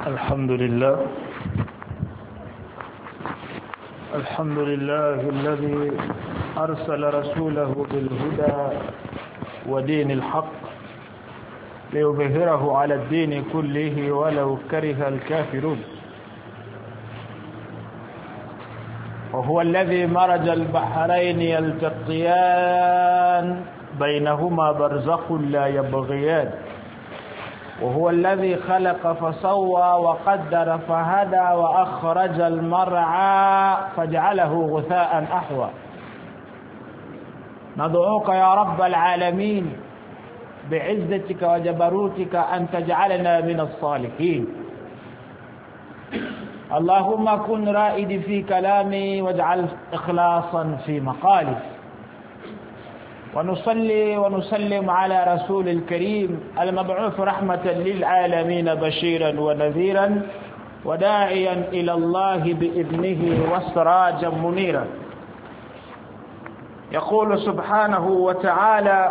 الحمد لله الذي أرسل رسوله بالهدى ودين الحق ليظهره على الدين كله ولو كره الكافرون، وهو الذي مرج البحرين يلتقيان بينهما برزخ لا يبغيان، وهو الذي خلق فسوى وقدر فهدى وأخرج المرعى فجعله غثاء أحوى. ندعوك يا رب العالمين بعزتك وجبروتك أن تجعلنا من الصالحين. اللهم كن رائدي في كلامي واجعل إخلاصا في مقالي. ونصلي ونسلم على رسول الكريم المبعوث رحمة للعالمين بشيرا ونذيرا وداعيا إلى الله بإذنه وسراجا منيرا. يقول سبحانه وتعالى: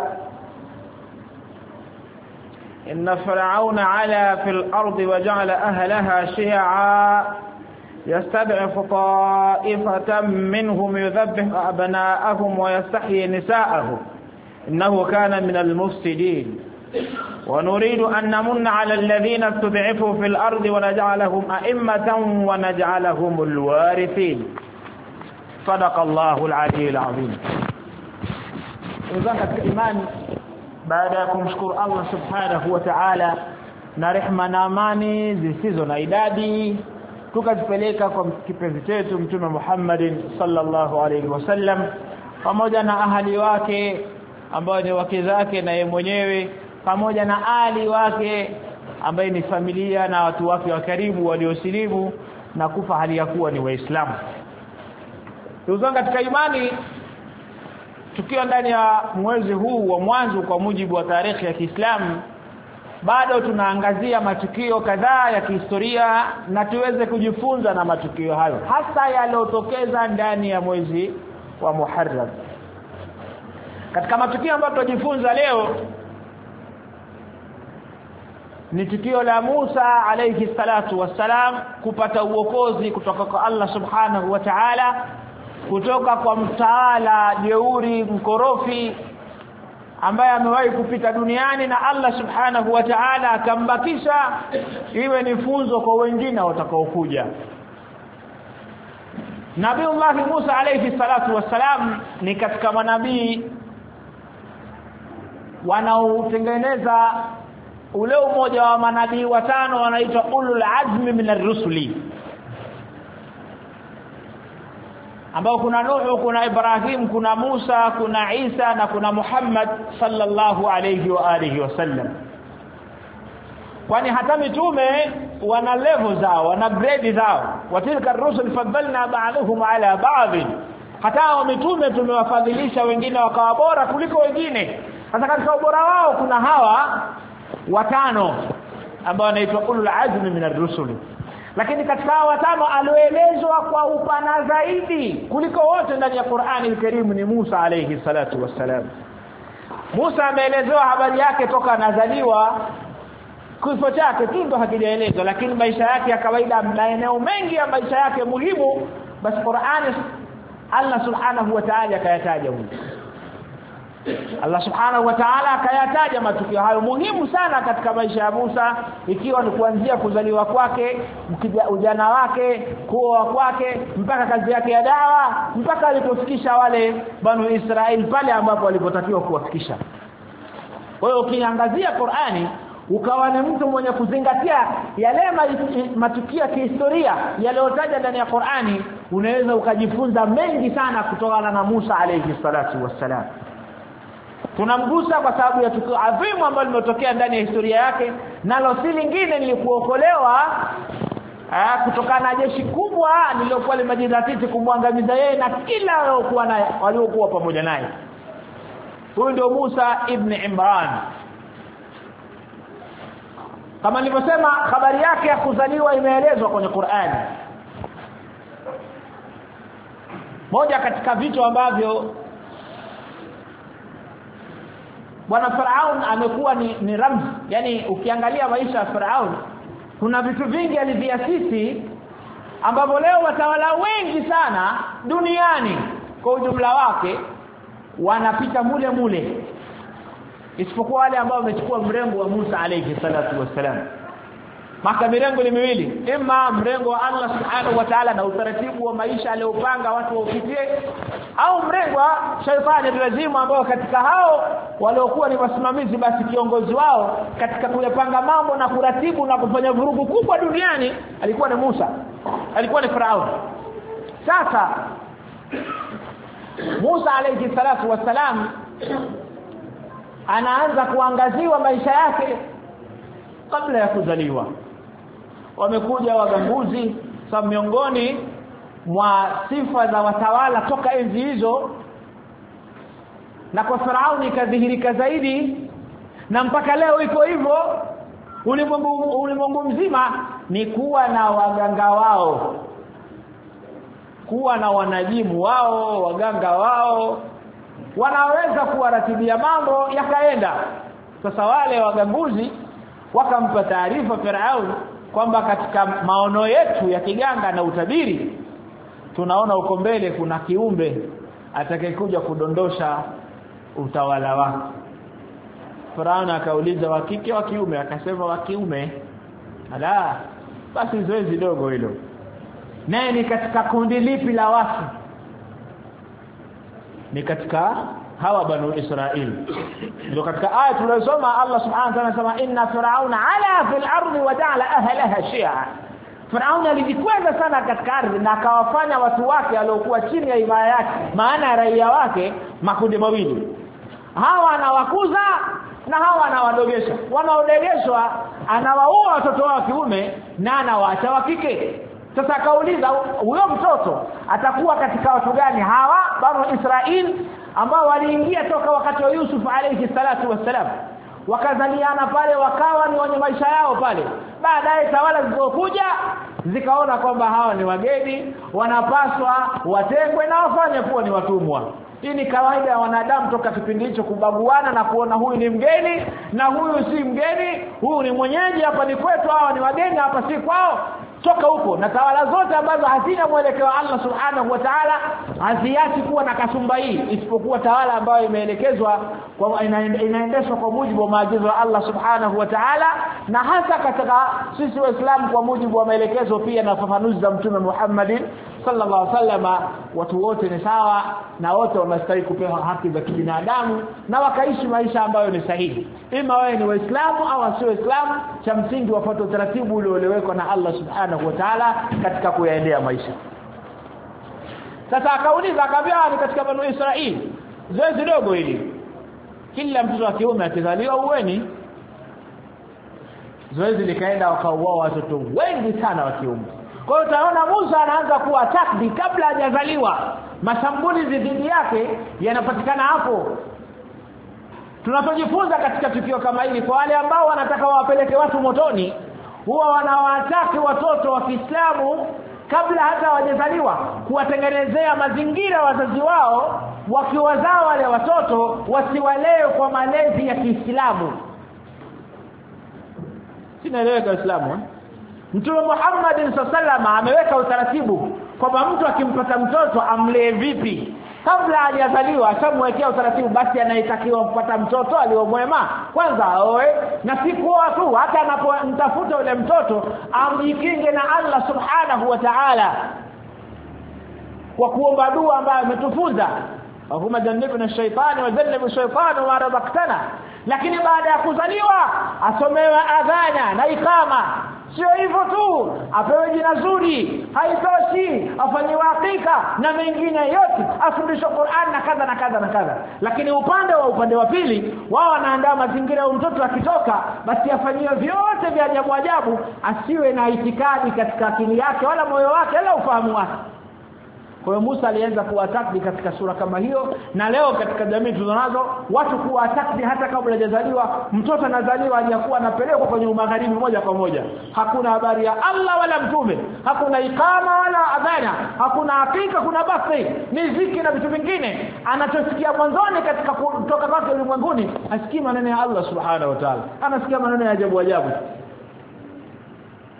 إن فرعون علا في الأرض وجعل أهلها شيعا يستضعف طائفة منهم يذبح أبناءهم ويستحيي نساءهم إنه كان من المفسدين، ونريد أن نمن على الذين استضعفوا في الأرض ونجعلهم أئمة ونجعلهم الوارثين. صدق الله العلي العظيم. Uzanga imani, baada ya kumshukuru Allah subhanahu wa ta'ala na rehema na amani zisizo na idadi, tukazipeleka kwa kipenzi chetu Mtume Muhammad sallallahu alayhi wasallam pamoja na ahali wake ambao ni wake zake na yeye mwenyewe, pamoja na ali wake ambaye ni familia na watu wake wa karibu waliosilimu na kufa hali ya kuwa ni Waislamu. Tuzanga katika imani, tukiwa ndani ya mwezi huu wa mwanzo kwa mujibu wa tarehe ya Kiislamu, bado tunaangazia matukio kadhaa ya kihistoria na tuweze kujifunza na matukio hayo, hasa yaliyotokeza ndani ya mwezi wa Muharram. Katika matukio ambayo tutajifunza leo ni tukio la Musa alayhi salatu wassalam kupata uokozi kutoka kwa Allah subhanahu wa ta'ala, kutoka kwa mtawala jeuri mkorofi ambaye amewahi kupita duniani, na Allah subhanahu wa ta'ala akambakisha iwe ni funzo kwa wengine watakaokuja. Nabiiullah Musa alayhi salatu wassalam ni katika manabii wanaotengeneza ule umoja wa manabii watano wanaitwa ulul azmi minar rusuli, ambao kuna Nuhu, kuna Ibrahim, kuna Musa, kuna Isa na kuna Muhammad sallallahu alayhi wa alihi wasallam. Kwani hata mitume wana level zao, wana grade zao. Watilka ar-rusul faddalna ba'dahum ala ba'd. Hata mitume tumewafadhilisha wengine wakawa bora kuliko wengine. Hata katika ubora wao kuna hawa watano ambao wanaitwa ulul azmi minar rusul. Lakini katika watano alioelezwa kwa upana zaidi kuliko wote ndani ya Qur'ani al-Karim ni Musa alayhi salatu wassalam. Musa ameelezewa habari yake toka anazaliwa, kifo chake tu ndo hakijaelezwa, lakini maisha yake ya kawaida, maeneo mengi ya maisha yake muhimu, basi Qur'ani Allah subhanahu wa ta'ala kayataja huko. Allah subhanahu wa ta'ala akayataja matukio hayo muhimu sana katika maisha ya Musa, ikiwa ni kuanzia kuzaliwa kwake, ujana wake, kuoa kwake, mpaka kazi yake ya dawa, mpaka alipofikisha wale Banu Israeli pale ambapo walipotakiwa kuwafikisha. Kwa hiyo ukiangazia Qur'ani ukawa ni mtu mwenye kuzingatia yale matukio ya kihistoria yaliyotajwa ndani ya Qur'ani, unaweza ukajifunza mengi sana kutokana na Musa alayhi salatu wassalam. Tunamgusa kwa sababu ya tukio adhimu ambalo limetokea ndani ya historia yake, nalo si lingine ni kuokolewa kutokana na jeshi kubwa lililokuwa limejizatiti kumwangamiza yeye na kila waliokuwa pamoja naye. Huyu ndio Musa ibn Imran. Kama nilivyosema, habari yake ya kuzaliwa imeelezwa kwenye Qur'ani. Moja katika vitu ambavyo bwana Firaun amekuwa ni ramzi, yani ukiangalia maisha ya Firaun kuna vitu vingi aliviasisi ambavyo leo watawala wengi sana duniani kwa ujumla wake wanapita mule isipokuwa wale ambao wamechukua mrengo wa Musa alayhi salatu wasalam. Maka mirengo ni miwili, ima mrengo wa Allah subhanahu wa ta'ala na utaratibu wa maisha aliopanga watu waupitie, au mrengo wa shaitani lazima ambao katika hao waliokuwa ni wasimamizi basi kiongozi wao katika kuyapanga mambo na kuratibu na kufanya vurugu kubwa duniani alikuwa ni Musa, alikuwa ni Farao. Sasa Musa alayhi salatu wasalam anaanza kuangaziwa maisha yake kabla ya kuzaliwa. Wamekuja waganguzi sababu miongoni mwa sifa za watawala toka enzi hizo, na kwa Farao ikadhihirika zaidi na mpaka leo iko hivyo ulimwengu mzima, ni kuwa na waganga wao, kuwa na wanajimu wao, waganga wao wanaweza kuwaratibia mambo yakaenda. Sasa wale waganguzi wakampa taarifa Farao kwamba katika maono yetu ya kiganga na utabiri tunaona uko mbele kuna kiumbe atakayekuja kudondosha utawala wako. Farao akauliza wa kike wa kiume? Akasema wa kiume. Ala, basi zoezi dogo hilo. Naye ni katika kundi lipi la watu? Ni katika hawa banu Israeli. Ndio katika aya tuliyosoma Allah subhanahu wa ta'ala anasema inna fir'auna ala fil ardi wa ja'ala ahlaha shi'a. Firauni alijikweza sana katika ardhi na akawafanya watu wake waliokuwa chini ya himaya yake, maana raia wake makundi mawili. Hawa anawakuza na hawa anawadogesha. Wanaodegeshwa anawaua watoto wao kiume na anawaacha wa kike. Sasa akauliza huyo mtoto atakuwa katika watu gani hawa banu Israeli ambao waliingia toka wakati wa Yusuf alayhi salatu wasalam, wakazaliana pale wakawa ni wenye maisha yao pale. Baadaye tawala zilizokuja zikaona kwamba hawa ni wageni, wanapaswa watengwe na wafanye kuwa ni watumwa. Hii ni kawaida ya wanadamu toka kipindi hicho, kubaguana na kuona huyu ni mgeni na huyu si mgeni, huyu ni mwenyeji, hapa ni kwetu, hawa ni wageni, hapa si kwao. Toka huko na tawala zote ambazo hazina mwelekeo wa Allah subhanahu wa ta'ala haziachi kuwa na kasumba hii, isipokuwa tawala ambayo imeelekezwa kwa inaendeshwa kwa mujibu wa maagizo ya Allah subhanahu wa ta'ala, na hasa katika sisi waislamu kwa mujibu wa maelekezo pia na fafanuzi za Mtume Muhammad sallallahu alaihi wasallam. Watu wote ni sawa na wote wanastahili kupewa haki za kibinadamu na wakaishi maisha ambayo ni sahihi. Ima wewe ni waislamu au sio waislamu, cha msingi wafuate utaratibu uliowekwa na Allah subhanahu wa ta'ala katika kuyaendea maisha. Sasa akauliza akamwambia ni katika banu Israeli zoezi dogo hili, kila mtoto wa kiume akizaliwa uweni. Zoezi likaenda wakauao watoto wengi sana wa kiume. Kwa hiyo utaona Musa anaanza kuwa takdi kabla hajazaliwa. Mashambulizi dhidi yake yanapatikana hapo. Tunapojifunza katika tukio kama hili, kwa wale ambao wanataka wawapeleke watu motoni, huwa wanawataka watoto wa Kiislamu kabla hata hawajazaliwa kuwatengenezea mazingira wazazi wao wakiwazaa wale watoto wasiwalee kwa malezi ya Kiislamu. Sinaeleweka Uislamu. Mtume Muhammad sallallahu ameweka utaratibu kwamba mtu akimpata mtoto amlee vipi kabla hajazaliwa. Ashamwekea utaratibu, basi anayetakiwa kupata mtoto aliyomwema kwanza aoe, na si kuoa tu, hata anapomtafuta yule mtoto amjikinge na Allah subhanahu wa ta'ala kwa kuomba dua ambayo ametufunza, Allahumma jannibna ash-shaytana wa jannib ash-shaytana ma razaqtana. Lakini baada ya kuzaliwa asomewe adhana na ikama. Sio hivyo tu, apewe jina zuri, haitoshi, afanyiwe hakika na mengine yote, afundishwe Qur'an na kadha na kadha na kadha. Lakini upande wa pili wao wanaandaa mazingira ya mtoto akitoka basi afanyiwe vyote vya ajabu, asiwe na itikadi katika akili yake wala moyo wake wala ufahamu wake. Kwa hiyo Musa alianza kuwataki katika sura kama hiyo, na leo katika jamii tunazo watu kuwataki hata kabla hajazaliwa. Mtoto anazaliwa hajakuwa anapelekwa kwenye magharibi moja kwa moja. Hakuna habari ya Allah wala mtume, hakuna ikama wala adhana, hakuna hakika, kuna basi muziki na vitu vingine. Anachosikia mwanzoni katika kutoka kwake ulimwenguni, asikii maneno ya Allah subhanahu wa ta'ala, anasikia maneno ya ajabu.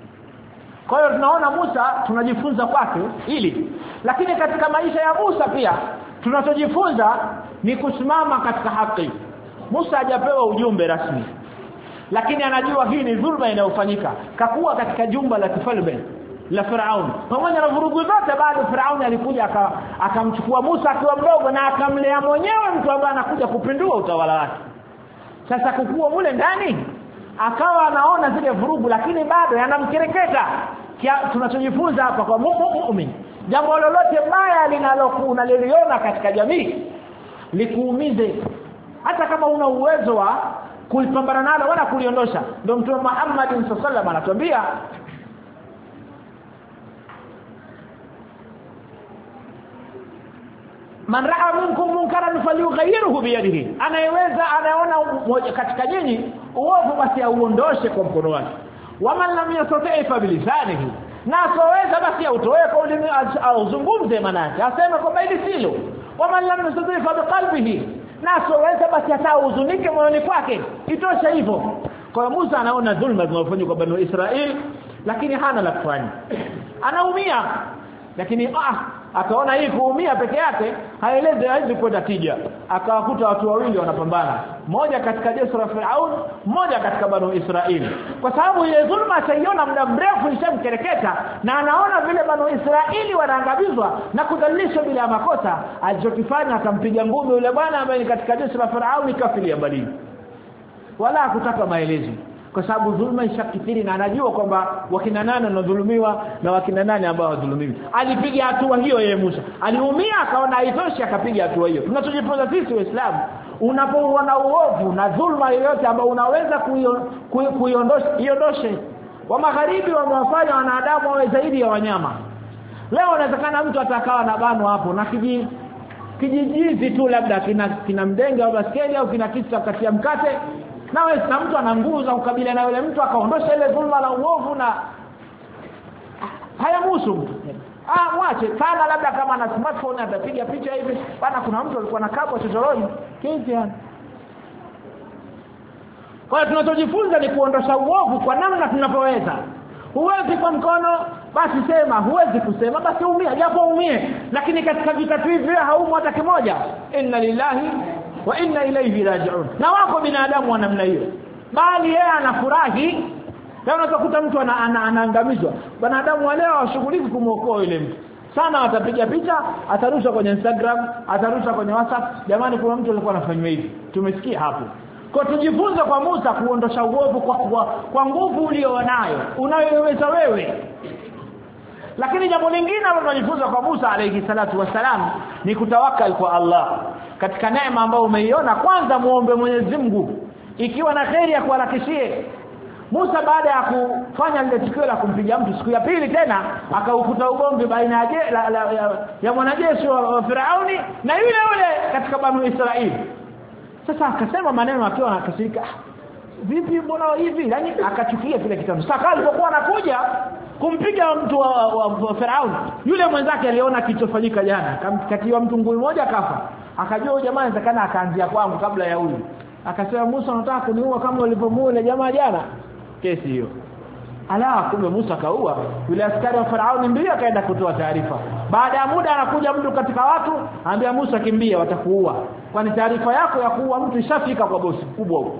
Kwa hiyo tunaona Musa tunajifunza kwake hili. Lakini katika maisha ya Musa pia tunachojifunza ni kusimama katika haki. Musa hajapewa ujumbe rasmi, lakini anajua hii ni dhulma inayofanyika. Kakuwa katika jumba la kifalme la Firaun, pamoja na vurugu zote, bado Firaun alikuja akamchukua Musa akiwa mdogo na akamlea mwenyewe, mtu ambaye anakuja kupindua utawala wake. Sasa kukua mule ndani akawa anaona zile vurugu, lakini bado yanamkereketa. Tunachojifunza hapa kwa muumini, jambo lolote baya linaloliona katika jamii likuumize, hata kama una uwezo wa kulipambana nalo wala kuliondosha. Ndio Mtume Muhammad sallallahu alaihi wasallam anatuambia, man ra'a minkum munkaran falyughayyirhu biyadihi, anaona katika nyinyi uovu, basi auondoshe kwa mkono wake. Waman lam yastati' fa bilisanihi, na soweza basi autoe kwa ulimi, azungumze manake aseme kwamba hili silo. Waman lam yastati' fa biqalbihi, na soweza basi atahuzunike moyoni kwake, itosha hivyo. Kwa Musa anaona dhulma zinazofanywa kwa Bani Israeli, lakini hana la kufanya, anaumia. Lakini akaona hii kuumia peke yake haelezi haiwezi kwenda tija. Akawakuta watu wawili wanapambana, mmoja katika jeshi la Firaun, mmoja katika Bani Israeli. Kwa sababu ile dhulma ataiona muda mrefu ishamkereketa, na anaona vile Bani Israeli wanaangabizwa na kudhalilishwa bila makosa. Alichokifanya akampiga ngumi yule bwana ambaye ni katika jeshi la Firaun, kafilia mbali, wala hakutaka maelezo, kwa sababu dhulma ishakithiri na anajua kwamba wakina nani wanadhulumiwa na wakina nani ambao wadhulumiwi. Alipiga hatua hiyo yeye Musa. Aliumia, akaona haitoshi, akapiga hatua hiyo. Tunachojifunza sisi Waislamu, unapoona uovu na dhulma yoyote ambayo unaweza kuiondosha, iondoshe. Wa magharibi wamewafanya wanadamu wawe zaidi ya wanyama. Leo inawezekana mtu atakawa na bano hapo na kijijizi tu, labda kina mdenga au baskeli au kina kitu cha kukatia mkate, na wewe na mtu ana nguvu za kukabiliana na yule mtu, akaondosha ile dhulma la uovu na hayamuhusu mtu. Mwache sana, labda kama ana smartphone atapiga picha hivi. Bana, kuna mtu alikuwa na kapo chochoroni kesi yani. Kwa hiyo tunachojifunza ni kuondosha uovu kwa namna tunapoweza. Huwezi kwa mkono, basi sema. Huwezi kusema, basi umia, japo umie. Lakini katika vitatu hivi haumo hata kimoja. Inna lillahi wa inna ilayhi raji'un. Na wako binadamu wa namna hiyo, bali yeye anafurahi. Leo unakuta mtu anaangamizwa. Binadamu wale washughuliki kumuokoa yule mtu sana, atapiga picha, atarusha kwenye Instagram, atarusha kwenye WhatsApp. Jamani, kuna mtu alikuwa anafanywa hivi, tumesikia hapo. Kwa tujifunze kwa Musa kuondosha uovu kwa nguvu ulionayo, unayoweza wewe. Lakini jambo lingine ambalo tunajifunza kwa Musa alayhi salatu wasalam ni kutawakkal kwa Allah katika neema ambayo umeiona. Kwanza muombe Mwenyezi Mungu, ikiwa na kheri ya kuharakishie. Musa baada ya kufanya lile tukio la kumpiga mtu, siku ya pili tena akaukuta ugomvi baina ya mwanajeshi wa Firauni na yule katika Bani Israeli. Sasa akasema maneno akiwa anakasirika, vipi mbona hivi? Yaani akachukia kile kitendo. Sasa alipokuwa anakuja kumpiga mtu wa Firauni, yule mwenzake aliona kilichofanyika jana, katiwa mtu ngumi moja kafa. Akajua jamaa inawezekana akaanzia kwangu kabla ya huyu. Akasema, Musa unataka kuniua kama ulivyomuua yule jamaa jana? Kesi hiyo. Kumbe Musa kaua yule askari wa Firauni, mbio akaenda kutoa taarifa. Baada ya muda anakuja mtu katika watu, anambia Musa, kimbia, watakuua, kwani taarifa yako ya kuua mtu ishafika kwa bosi kubwa huko.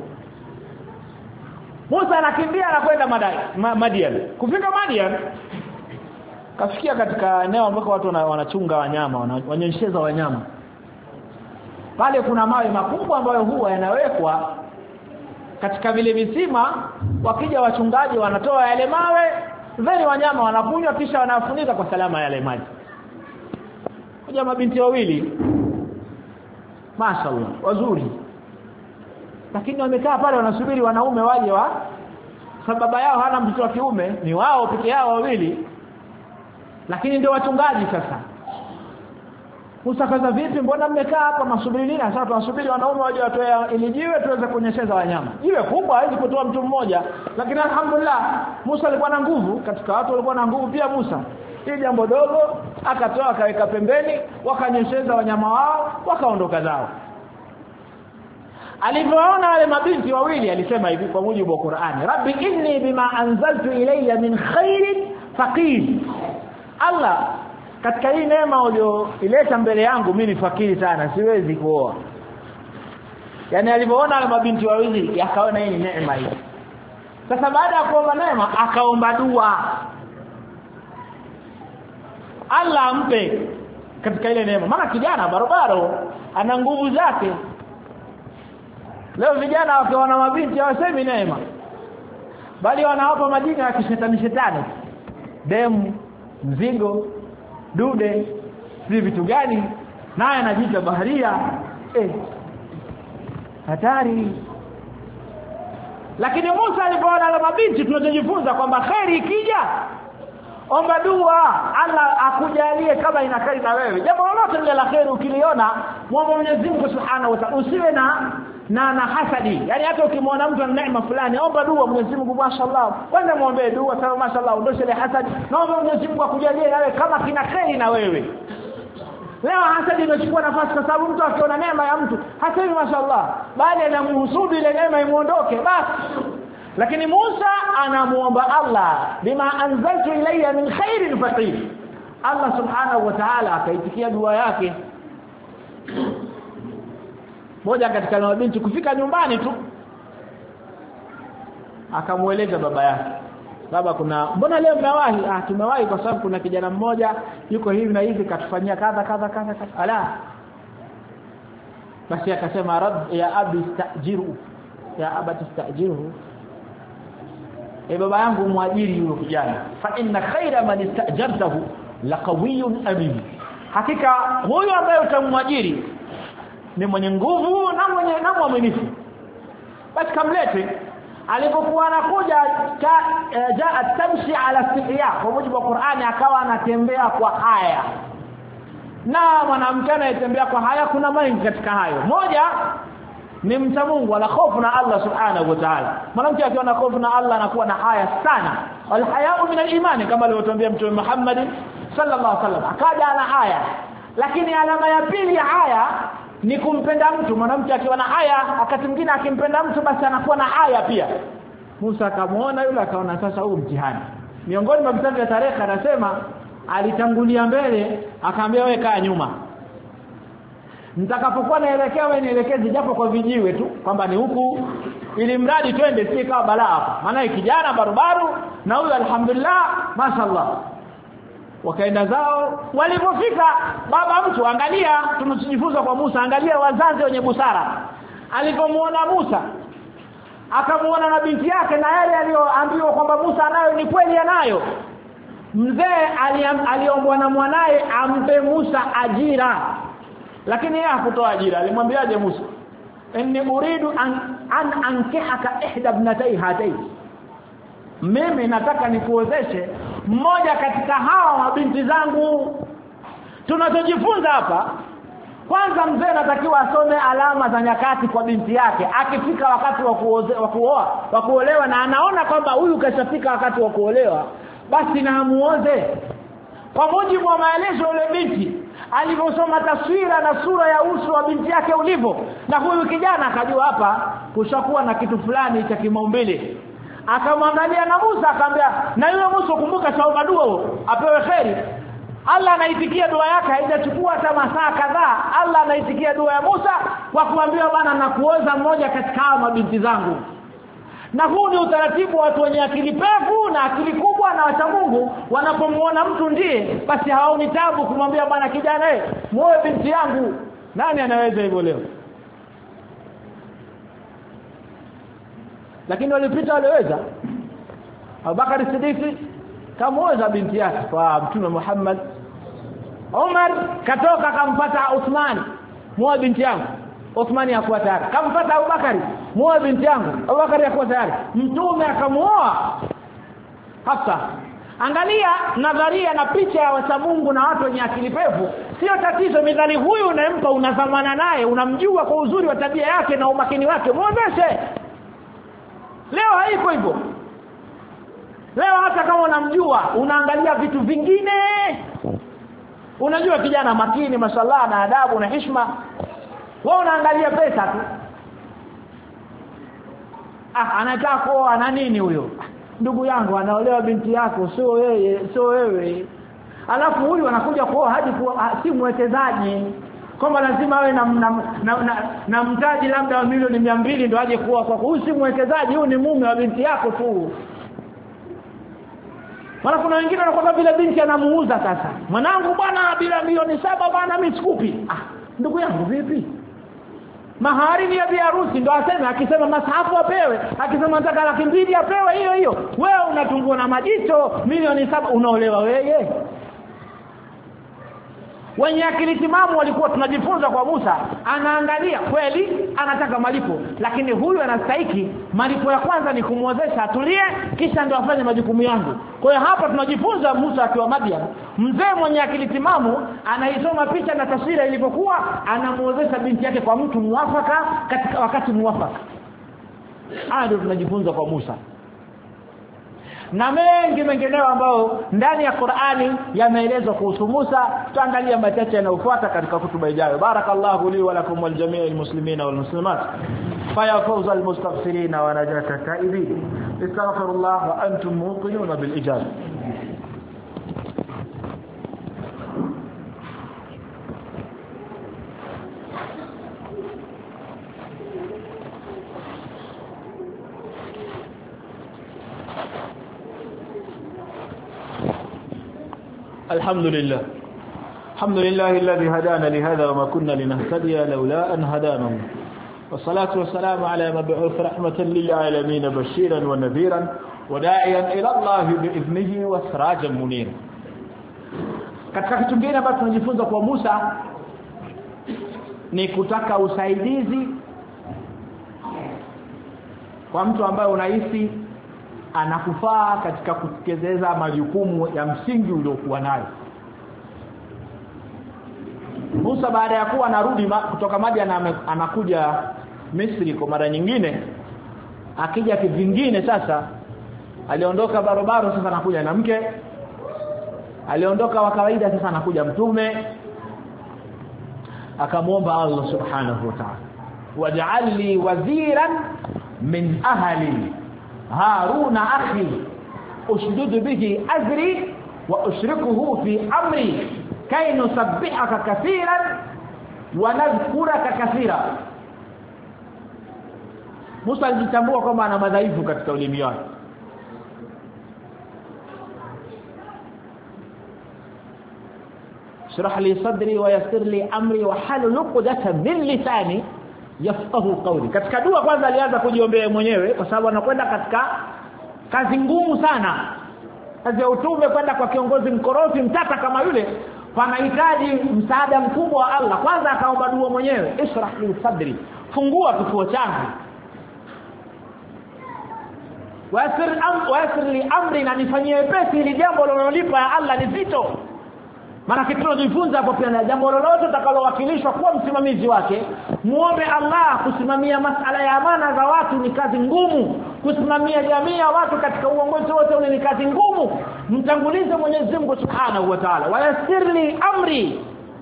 Musa anakimbia na kwenda Madian. Kufika Madian, kafikia katika eneo ambako watu wanachunga wanyama, wananyesheza wanyama. Pale kuna mawe makubwa ambayo huwa yanawekwa katika vile visima. Wakija wachungaji wanatoa yale mawe, then wanyama wanakunywa, kisha wanafunika kwa salama yale maji. Kuja mabinti wawili, mashaallah, wazuri, lakini wamekaa pale wanasubiri wanaume waje sababu baba yao hana mtoto wa kiume, ni wao peke yao wawili, lakini ndio wachungaji. Sasa Musa kaza, vipi, mbona mmekaa hapa masubiri nini? Sasa tunasubiri wanaume waje watoe ili jiwe tuweze kunyesheza wanyama. Jiwe kubwa haiwezi kutoa mtu mmoja, lakini alhamdulillah Musa alikuwa na nguvu, katika watu walikuwa na nguvu pia Musa. Hili jambo dogo akatoa, akaweka pembeni, wakanyesheza wanyama wao, wakaondoka zao. Alipoona wale mabinti wawili alisema hivi kwa mujibu wa Qur'ani, Rabbi inni bima anzaltu ilayya min khairin fakiri. Allah katika hii neema ulioileta mbele yangu mimi ni fakiri sana, siwezi kuoa. Yani alipoona wale mabinti wawili yakaona hii ni neema hii. Sasa baada ya kuomba neema akaomba dua, Allah ampe katika ile neema. Maana kijana barabara ana nguvu zake. Leo vijana wakiona mabinti hawasemi neema, bali wanawapa majina ya kishetani, demu, mzigo, dude, si vitu gani, naye anajiita baharia. Hatari. Lakini Musa alipoona wale mabinti, tunajifunza kwamba khairi ikija omba dua, Allah akujalie kama ina khairi na wewe. Jambo lolote lile la khairi ukiliona, muombe Mwenyezi Mungu Subhanahu wa Ta'ala, usiwe na hasadi. Yani hata ukimwona mtu ana neema fulani, omba dua Mwenyezi Mungu, mashaallah. Kwanza muombe dua sawa, mashaallah, ondoshe ile hasadi. Naomba Mwenyezi Mungu akujalie nawe kama kina khairi na wewe. Leo hasadi imechukua nafasi, kwa sababu mtu akiona neema ya mtu hasemi mashaallah, bali anamhusudu ile neema imuondoke basi. Lakini Musa anamuomba Allah, bima anzaltu ilayya min khairin faqir. Allah Subhanahu wa Ta'ala akaitikia dua yake. Moja katika wale binti kufika nyumbani tu akamueleza baba yake, baba, mbona leo mnawahi? Tumewahi kwa sababu kuna kijana mmoja yuko hivi na hivi katufanyia kadha. Ala. Basi akasema, Rabb ya abi istajiru, ya abati istajiru, baba yangu muajiri yule kijana, fa inna khaira man istajartahu laqawiyyun amin. Hakika huyo ambaye utamwajiri ni mwenye nguvu na mwaminifu. Basi kamlete. Alipokuwa anakuja jaa tamshi ala istihya, kwa mujibu wa Qur'ani akawa anatembea kwa haya. Na mwanamke anayetembea kwa haya kuna mengi katika hayo. Moja ni mcha Mungu, ana hofu na Allah Subhanahu wa Ta'ala. Mwanamke akiwa na hofu na Allah anakuwa na haya sana. Al-haya'u min al-iman, kama alivyotuambia Mtume Muhammad sallallahu alaihi wasallam. Akaja ana haya. Lakini alama ya pili ya haya ni kumpenda mtu. Mwanamke akiwa na haya, wakati mwingine akimpenda mtu basi anakuwa na haya pia. Musa akamuona yule, akaona sasa huu mtihani. Miongoni mwa vitabu vya tarehe anasema alitangulia mbele, akaambia wewe kaa nyuma. Nitakapokuwa naelekea wewe nielekeze japo kwa vijiwe tu kwamba ni huku, ili mradi twende, si kama balaa hapa. Maana kijana barubaru na huyu alhamdulillah mashaallah. Wakaenda zao. Walipofika baba mtu, angalia tunachojifunza kwa Musa, angalia wazazi wenye busara. Alipomuona Musa akamuona na binti yake, na yale aliyoambiwa kwamba Musa anayo ni kweli anayo. Mzee aliombwa na mwanae ampe Musa ajira, lakini yeye hakutoa ajira. Alimwambiaje Musa? Inni uridu an ankihaka ihda ibnatay hatayn, mimi nataka nikuozeshe mmoja katika hawa mabinti zangu. Tunachojifunza hapa, kwanza mzee anatakiwa asome alama za nyakati kwa binti yake. Akifika wakati wa kuolewa na anaona kwamba huyu kashafika wakati wa kuolewa, basi na amuoze. Kwa mujibu wa maelezo yule binti alivyosoma taswira na sura ya uso wa binti yake ulivyo, na huyu kijana akajua hapa kushakuwa na kitu fulani cha kimaumbile. Akamwangalia na Musa akamwambia, na yule Musa kumbuka saomba dua apewe khairi. Allah anaitikia dua yake, haijachukua hata masaa kadhaa. Allah anaitikia dua ya Musa kwa kumwambia, bwana nakuoza mmoja katika hao mabinti zangu. Na huu ni utaratibu wa watu wenye akili pevu na akili kubwa na wacha Mungu. Wanapomuona mtu ndiye, basi hawaoni tabu kumwambia, bwana kijana muoe binti yangu. Nani anaweza hivyo leo? Lakini walipita waliweza. Abubakar Siddiq kamuoza binti yake kwa Mtume Muhammad. Umar katoka kampata Uthman, muoe binti yangu. Uthman hakuwa tayari. Kampata Abubakar, muoe binti yangu. Abubakar hakuwa tayari. Mtume akamuoa Hafsa. Angalia nadharia na picha ya wacha Mungu na watu wenye akili pevu. Sio tatizo midhali huyu unampa, unazamana naye, unamjua kwa uzuri wa tabia yake na umakini wake, muozeshe. Leo haiko hivyo. Leo hata kama unamjua, unaangalia vitu vingine. Unajua kijana makini, mashallah, na adabu na heshima. Wewe unaangalia pesa tu. Anataka kuoa na nini huyo? ndugu yangu anaolewa binti yako, sio yeye, sio wewe. Alafu huyu anakuja kuoa hadi kuwa si mwekezaji, kwamba lazima awe na mtaji labda wa milioni 200 ndio aje kuoa kwako. Huyu si mwekezaji, huyu ni mume wa binti yako tu. Mara kuna wengine wanakuwa vile binti anamuuza sasa. Mwanangu bwana bila milioni 7 bwana mimi sikupi. Ndugu yangu vipi? Mahari ni ya biharusi ndio aseme, akisema masahafu apewe, akisema nataka 200 apewe hiyo hiyo. Wewe unatungua na majicho milioni 7 unaolewa wewe. Wenye akili timamu walikuwa tunajifunza kwa Musa, anaangalia kweli anataka malipo, lakini huyu anastahili malipo ya kwanza ni kumuozesha atulie, kisha ndio afanye majukumu yangu. Kwa hiyo hapa tunajifunza Musa akiwa Madian, mzee mwenye akili timamu anaisoma picha na taswira ilivyokuwa, anamuozesha binti yake kwa mtu muafaka katika wakati muafaka. Ndio tunajifunza kwa Musa. Na mengineo ambao ndani ya Qur'ani yameelezwa kuhusu Musa. Tutaangalia machache yanayofuata katika kutuba ijayo. Barakallahu li wa lakum wal jami'il muslimina wal muslimat. Fa ya fawza al mustaghfirina wa najata taibin. Astaghfirullah wa antum muqinuna bil ijaba. الحمد لله الذي هدانا لهذا وما كنا لنهتدي لولا أن هدانا الله. والصلاة والسلام على مبعوث رحمة للعالمين بشيرا ونذيرا وداعيا إلى الله بإذنه وسراجا منيرا. katika kitu kingine ambacho tunajifunza kwa Musa ni kutaka usaidizi kwa mtu ambaye unahisi anakufaa katika kutekeleza majukumu ya msingi uliokuwa nayo. Musa baada ya kuwa anarudi kutoka Madian anakuja Misri kwa mara nyingine, akija kivingine sasa. Aliondoka barobaro, sasa anakuja na mke. Aliondoka wa kawaida, sasa anakuja mtume. Akamuomba Allah subhanahu wa ta'ala, waj'al li waziran min ahli هارون أخي أشدد به أزري وأشركه في أمري كي نسبحك كثيرا ونذكرك كثيرا. Musa alijitambua kwamba ana madhaifu katika ulimi wake. Shrah li sadri wa yassir li amri wa halul 'uqdatan min lisani yafqahu qawli. Katika dua kwanza alianza kujiombea mwenyewe, kwa sababu anakwenda katika kazi ngumu sana. Kazi ya utume, kwenda kwa kiongozi mkorofi mtata kama yule, panahitaji msaada mkubwa wa Allah. Kwanza akaomba dua mwenyewe, ishrah li sadri, fungua kifua changu, wasir li amri, na nifanyie pesi ili jambo lololipa ya Allah ni zito. Maana kitu tunajifunza hapo pia, na jambo lolote utakalowakilishwa kuwa msimamizi wake, muombe Allah. Kusimamia masala ya amana za watu ni kazi ngumu, kusimamia jamii ya watu katika uongozi wote ni kazi ngumu. Mtangulize Mwenyezi Mungu Subhanahu wa Ta'ala, wa yassirli amri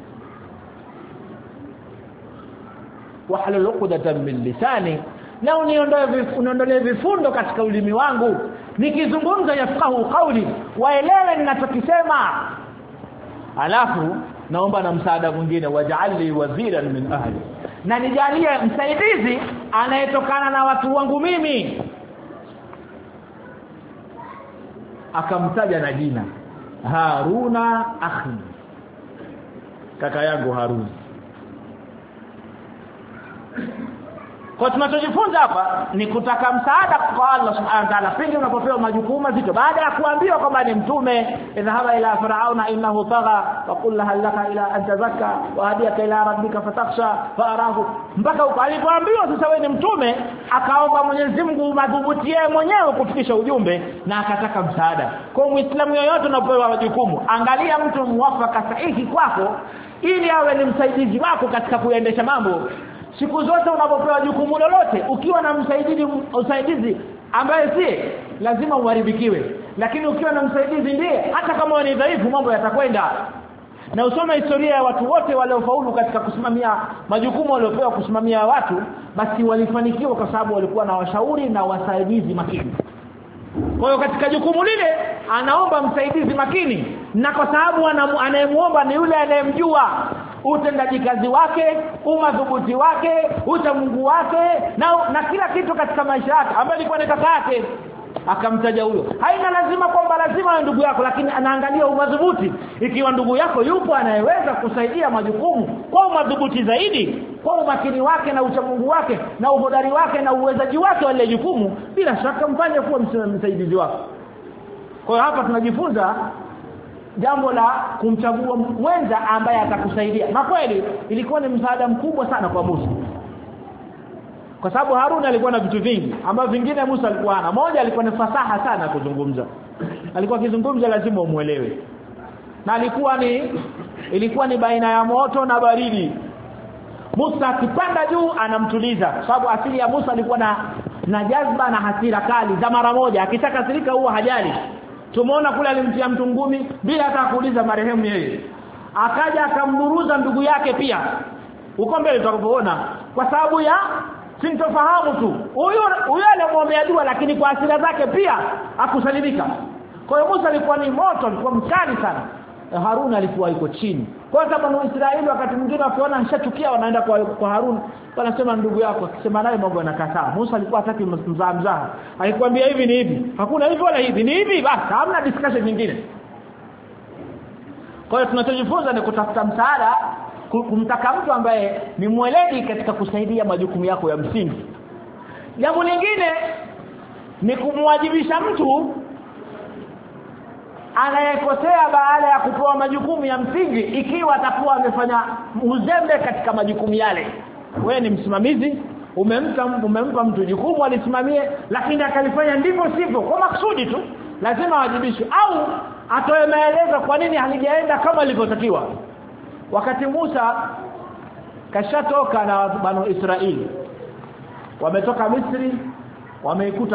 wa halul 'uqdatan min lisani, na uniondolee vifundo katika ulimi wangu, nikizungumza yafqahu qawli, waelewe ninachokisema. Alafu naomba na msaada mwingine, waj'al li waziran min ahli, na nijalie msaidizi anayetokana na watu wangu mimi. Akamtaja na jina, Haruna akhi, kaka yangu Harun. Kwa tunachojifunza hapa ni kutaka msaada kwa Allah subhanahu wa ta'ala pindi unapopewa majukumu mazito. Baada ya kuambiwa kwamba ni mtume, idhhaba ila farauna innahu tagha wa qul hal laka ila an tazakka wa hadiyaka ila rabbika fatakhsha farahu, mpaka alipoambiwa sasa wewe ni mtume, akaomba Mwenyezi Mungu madhubuti yeye mwenyewe kufikisha ujumbe, na akataka msaada. Kwa Muislamu yoyote unapopewa majukumu, angalia mtu muwafaka sahihi kwako ili awe ni msaidizi wako katika kuendesha mambo. Siku zote unapopewa jukumu lolote, ukiwa na msaidizi ambaye si lazima uharibikiwe, lakini ukiwa na msaidizi ndiye, hata kama ni dhaifu, mambo yatakwenda. Na usome historia ya watu wote waliofaulu katika kusimamia majukumu waliopewa kusimamia watu, basi walifanikiwa kwa sababu walikuwa na washauri na wasaidizi makini. Kwa hiyo katika jukumu lile anaomba msaidizi makini, na kwa sababu anayemuomba ni yule anayemjua utendaji kazi wake, umadhubuti wake, uchamungu wake na kila kitu katika maisha yake, ambaye alikuwa ni kaka yake, akamtaja huyo. Haina lazima kwamba lazima ndugu yako, lakini anaangalia umadhubuti. Ikiwa ndugu yako yupo anayeweza kusaidia majukumu kwa umadhubuti zaidi, kwa umakini wake na uchamungu wake na uhodari wake na uwezaji wake wa ile jukumu, bila shaka mfanye kuwa msaidizi wako. Kwa hiyo hapa tunajifunza jambo la kumchagua mwenza ambaye atakusaidia. Na kweli ilikuwa ni msaada mkubwa sana kwa Musa, kwa sababu Harun alikuwa na vitu vingi ambavyo vingine Musa alikuwa hana. Moja, alikuwa ni fasaha sana kuzungumza, alikuwa akizungumza lazima umuelewe, na ilikuwa ni baina ya moto na baridi. Musa akipanda juu anamtuliza, kwa sababu asili ya Musa alikuwa na jazba na hasira kali za mara moja. Akishakasirika huwa hajali. Tumeona kule alimtia mtu ngumi bila hata kuuliza marehemu yeye. Akaja akamburuza ndugu yake pia. Uko mbele tutakapoona, kwa sababu ya sintofahamu tu. Huyo alimwombea dua, lakini kwa hasira zake pia akusalimika. Kwa hiyo Musa alikuwa ni moto, alikuwa mkali sana. Harun alikuwa yuko chini. Kwa sababu Israeli wakati mwingine wakiona anshachukia wanaenda kwa Harun, wanasema ndugu yako, akisema naye mambo yanakataa. Musa alikuwa hataki mzaha. Alikwambia hivi ni hivi, hakuna hivi wala hivi, ni hivi basi, hamna discussion nyingine. Kwa hiyo tunachojifunza ni kutafuta msaada, kumtaka mtu ambaye ni mweledi katika kusaidia majukumu yako ya msingi. Jambo lingine ni kumwajibisha mtu anayekosea baada ya kupewa majukumu ya msingi, ikiwa atakuwa amefanya uzembe katika majukumu yale. Wewe ni msimamizi, umempa mtu jukumu alisimamie, lakini akalifanya ndivyo sivyo kwa makusudi tu, lazima awajibishwe au atoe maelezo kwa nini halijaenda kama ilivyotakiwa. Wakati Musa kashatoka na banu Israeli, wametoka Misri, wameikuta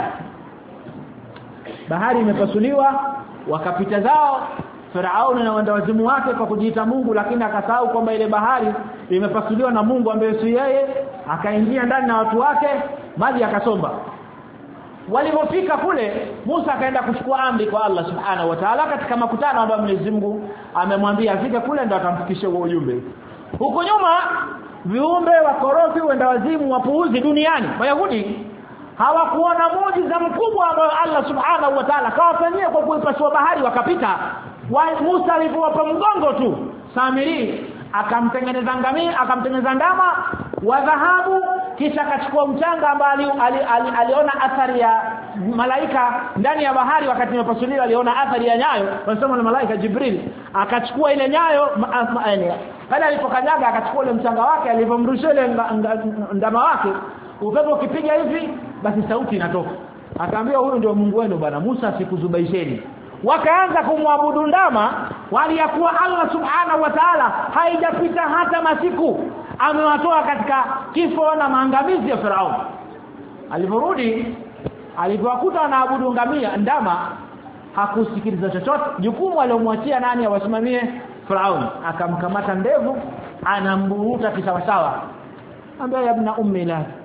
bahari imepasuliwa, wakapita zao. Farauni na wandawazimu wake kwa kujiita Mungu, lakini akasahau kwamba ile bahari imepasuliwa na Mungu ambaye si yeye. Akaingia ndani na watu wake, maji yakasomba. Walipofika kule, Musa akaenda kuchukua amri kwa Allah Subhanahu wa Ta'ala katika makutano ambayo Mwenyezi Mungu amemwambia afike kule ndio atamfikishia huo ujumbe. Huko nyuma viumbe wakorofi, wendawazimu, wapuuzi duniani, Wayahudi hawakuona muujiza mkubwa ambao Allah Subhanahu wa Ta'ala kawafanyia kwa kuipasua bahari wakapita. Musa alipowapa mgongo tu, Samiri akamtengeneza ndama wa dhahabu, kisha akachukua mchanga ambao aliona athari ya malaika ndani ya bahari. Wakati imepasuliwa aliona athari ya nyayo, wanasema na malaika Jibril. Akachukua ile nyayo pale alipokanyaga, akachukua ile mchanga wake, alipomrushia ile ndama wake, upepo ukipiga hivi basi sauti inatoka. Akaambia huyu ndio Mungu wenu bwana Musa, sikuzubaisheni. Wakaanza kumwabudu ndama, waliyakuwa Allah Subhanahu wa Ta'ala haijapita hata masiku amewatoa katika kifo na maangamizi ya Farao. Aliporudi, alipowakuta wanaabudu ndama, hakusikiliza chochote. Jukumu aliyomwachia nani awasimamie Farao, akamkamata ndevu, anamburuta kisawasawa. Ambia ya ibn ummi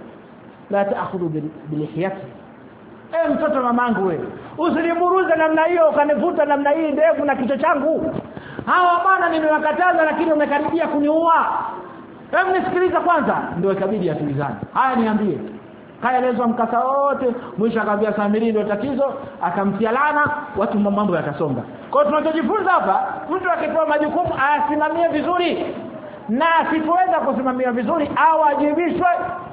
la ta'khudhu bilihiyati, mtoto mamangu wewe, usiniburuze namna hiyo, ukanivuta namna hii ndevu na kichwa changu. Hawa bwana nimewakataza, lakini umekaribia kuniua. Hebu nisikiliza kwanza. Ndio ikabidi atulizane. Haya niambie. Kaelezwa mkasa wote, mwisho akamwambia Samiri ndio tatizo, akamtia laana, watu mambo yakasonga. Kwa hiyo tunachojifunza hapa, mtu akipewa majukumu asimamie vizuri, na asipoweza kusimamia vizuri awajibishwe.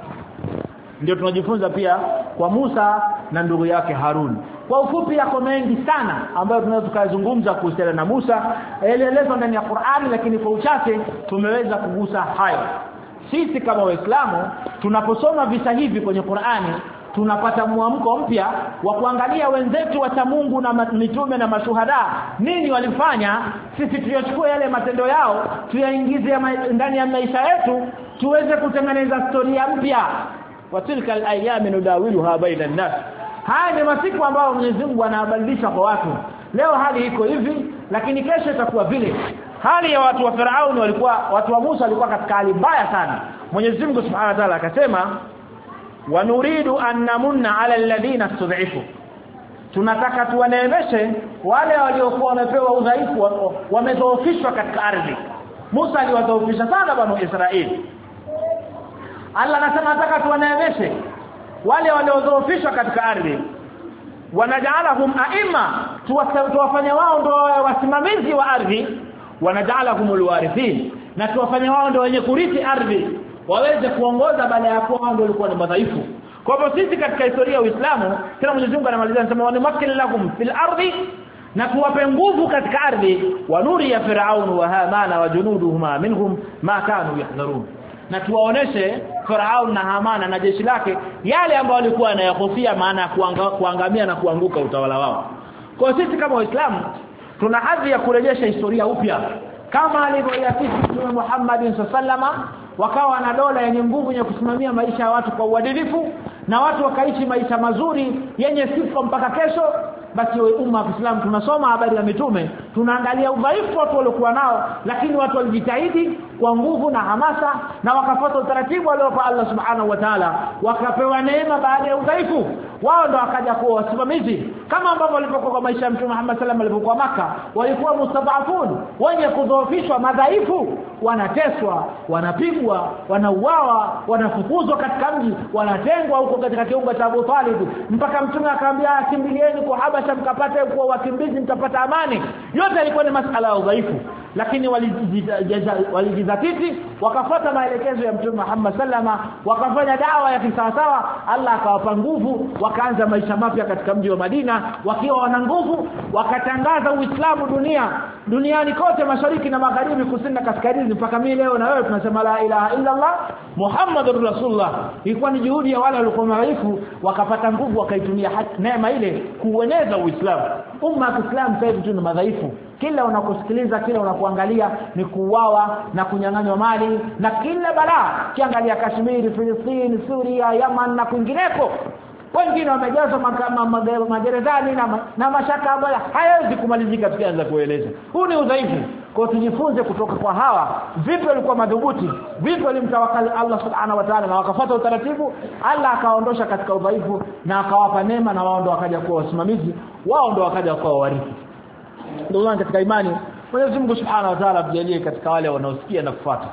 Ndio tunajifunza pia kwa Musa na ndugu yake Harun. Kwa ufupi yako mengi sana ambayo tunaweza tukazungumza kuhusiana na Musa, eleelezwa ndani ya Qur'ani, lakini kwa uchache tumeweza kugusa hayo. Sisi kama Waislamu tunaposoma visa hivi kwenye Qur'ani, tunapata mwamko mpya wa kuangalia wenzetu wa Mungu na mitume na mashuhada nini walifanya. Sisi tuyachukue yale matendo yao, tuyaingize ndani ya maisha yetu, tuweze kutengeneza historia mpya. Watilka al-ayyam nudawiluha baina an-nas. Haya ni masiku ambayo Mwenyezi Mungu anabadilisha kwa watu. Leo hali iko hivi, lakini kesho itakuwa vile. Hali ya watu wa Farauni watu wa Musa walikuwa katika hali mbaya sana. Mwenyezi Mungu Subhanahu wa Ta'ala akasema, wa nuridu an namunna ala alladhina istud'ifu, tunataka tuwaneemeshe wale waliokuwa wamepewa udhaifu, wamedhoofishwa katika ardhi. Musa aliwadhoofisha sana banu Israeli. Allah anasema nataka tuwaneemeshe wale waliodhoofishwa katika ardhi. Wanaj'alahum a'imma, tuwafanye wao ndio wasimamizi wa ardhi. Wanaj'alahum alwarithin, na tuwafanye wao ndio wenye kurithi ardhi, waweze kuongoza baada ya kuwa wao ndio walikuwa ni madhaifu. Kwa hivyo sisi katika historia ya Uislamu, kila Mwenyezi Mungu anamalizia anasema wanimakkil lahum fil ardi, na tuwape nguvu katika ardhi. Wa nuri ya Firaun wa Hamana wa junuduhuma minhum ma kanu yahdharun, na tuwaoneshe Firaun na Hamana na jeshi lake yale ambayo walikuwa wanayahofia, maana kuangamia na kuanguka utawala wao. Kwa sisi kama Waislamu tuna hadhi ya kurejesha historia upya kama alivyoiasisi Mtume Muhammad sallama, wakawa na dola yenye nguvu yenye kusimamia maisha ya watu kwa uadilifu, na watu wakaishi maisha mazuri yenye sifa mpaka kesho. Basi umma wa Kiislamu tunasoma habari ya mitume, tunaangalia udhaifu watu waliokuwa nao, lakini watu walijitahidi kwa nguvu na hamasa, na wakafuata utaratibu aliopa Allah subhanahu wa ta'ala, wakapewa neema baada ya udhaifu wao, ndo wakaja kuwa wasimamizi. Kama ambavyo walipokuwa kwa maisha ya Mtume Muhammad sallallahu alaihi wasallam alipokuwa Makka, walikuwa mustadhafun, wenye kudhoofishwa, madhaifu, wanateswa, wanapigwa, wanauawa, wanafukuzwa katika mji, wanatengwa huko katika kiunga cha Abu Talib, mpaka Mtume akamwambia kimbilieni kwa Habasha mkapate kuwa wakimbizi, mtapata amani. Yote ilikuwa ni masuala ya udhaifu, lakini walijizatiti, wakafuata maelekezo ya Mtume Muhammad sallama, wakafanya dawa ya kisawasawa. Allah akawapa nguvu, wakaanza maisha mapya katika mji wa Madina wakiwa wana nguvu, wakatangaza Uislamu duniani kote, mashariki na magharibi, kusini na kaskazini, mpaka mimi leo na wewe tunasema la ilaha illa Allah Muhammadur Rasulullah. Ilikuwa ni juhudi ya wale waliokuwa madhaifu, wakapata nguvu, wakaitumia neema ile kueneza Uislamu. Umma wa Kiislamu sasa hivi tuna madhaifu, kila unakosikiliza, kila unapoangalia ni kuuawa na kunyang'anywa mali, na kila balaa. Kiangalia Kashmir, Palestina, Syria, Yemen na kwingineko, wengine wamejazwa magerezani na mashaka ambayo hayawezi kumalizika tukianza kueleza. Huu ni udhaifu. Kwa tujifunze kutoka kwa hawa, vipi walikuwa madhubuti, vipi walimtawakali Allah subhanahu wa ta'ala, na wakafuata utaratibu. Allah akaondosha katika udhaifu na akawapa neema, na wao ndio wakaja kuwa wasimamizi, wao ndio wakaja kuwa warithi. Ndio maana katika imani Mwenyezi Mungu subhanahu wa ta'ala tujalie katika wale wanaosikia na kufuata.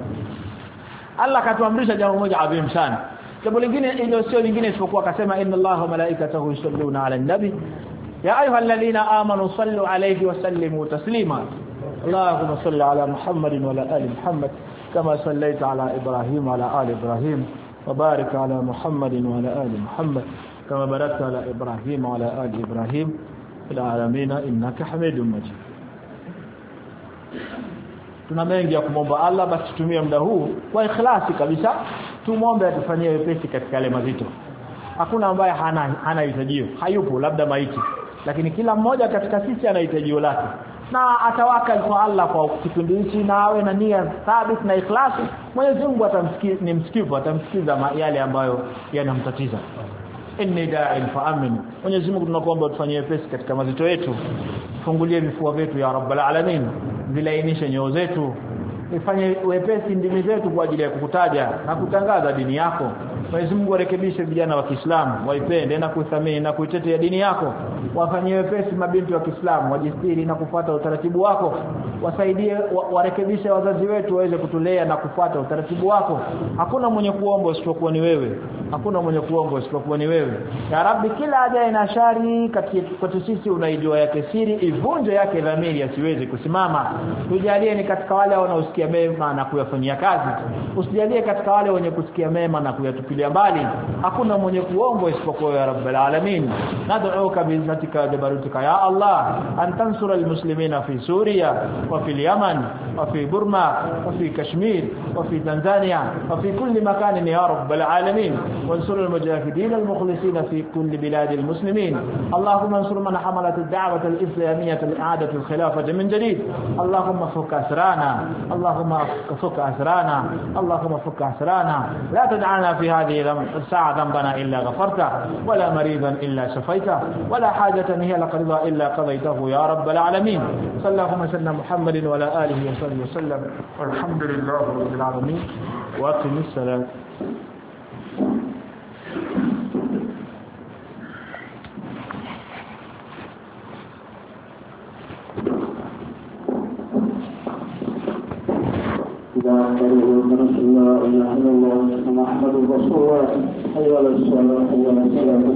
Allah katuamrisha jambo moja adhim sana. Jambo lingine ile sio lingine isipokuwa akasema inna Allaha wa malaikatahu yusalluna 'alan nabi ya ayyuhalladhina amanu sallu 'alayhi wa sallimu taslima. Allahumma salli 'ala Muhammadin wa 'ala ali Muhammad kama sallaita 'ala Ibrahim wa 'ala ali Ibrahim wa barik 'ala Muhammadin wa 'ala ali Muhammad kama barakta 'ala Ibrahim wa 'ala ali Ibrahim fil 'alamin innaka Hamidum Majid. Tuna mengi ya kumomba Allah, basi tutumie muda huu kwa ikhlasi kabisa, tumuombe atufanyie wepesi katika yale mazito. Hakuna ambaye hana hitajio, hayupo, labda maiti, lakini kila mmoja katika sisi ana hitajio lake, na atawakal kwa Allah kwa kipindi hichi, na awe na nia thabiti na ikhlasi. Mwenyezi Mungu atamsikiza yale ambayo yanamtatiza. Inni da'in fa'amin. Mwenyezi Mungu tunakuomba utufanyie wepesi katika mazito yetu, fungulie vifua vyetu ya Rabbul Alamin, vilainishe nyoyo zetu, ifanye wepesi ndimi zetu kwa ajili ya kukutaja na kutangaza dini yako. Mwenyezi Mungu arekebishe vijana wa Kiislamu, waipende na kuthamini na kuitetea dini yako. Wafanyie wepesi mabinti wa Kiislamu, wajistiri na kufuata utaratibu wako. Wasaidie, warekebishe wazazi wetu waweze kutulea na kufuata utaratibu wako. Hakuna mwenye kuomba isipokuwa ni wewe, hakuna mwenye kuomba isipokuwa ni wewe. Ya Rabbi, kila ajaye na shari kwetu sisi unaijua yake siri, ivunje yake dhamiri asiweze kusimama. Tujalie ni katika wale wanaosikia mema na kuyafanyia kazi, usijalie katika wale wenye kusikia mema na kuyatupilia mbali. Hakuna mwenye kuomba isipokuwa ya Rabbul Alamin. Nad'uka bi'izzatika jabarutika ya Allah an tansura almuslimina fi Syria wa fi Yemen wa fi Burma wa fi Kashmir wa fi Tanzania wa fi kulli makan ya Rabbul Alamin. Wansur almujahidin almukhlisin fi kulli bilad almuslimin. Allahumma ansur man hamalat ad-da'wah al-islamiyyah li'adat al-khilafah min jadid. Allahumma fuk asrana, Allahumma fuk asrana, Allahumma fuk asrana. La tad'alna fi hadhihi الساعة ذنبنا إلا غفرته ولا مريضا إلا شفيته ولا حاجة هي لك رضا إلا قضيته يا رب العالمين. صلى الله وسلم محمد وعلى آله وصحبه وسلم والحمد لله رب العالمين وأقم الصلاة. لا إله إلا الله محمد رسول الله حي على الصلاة حي على الصلاة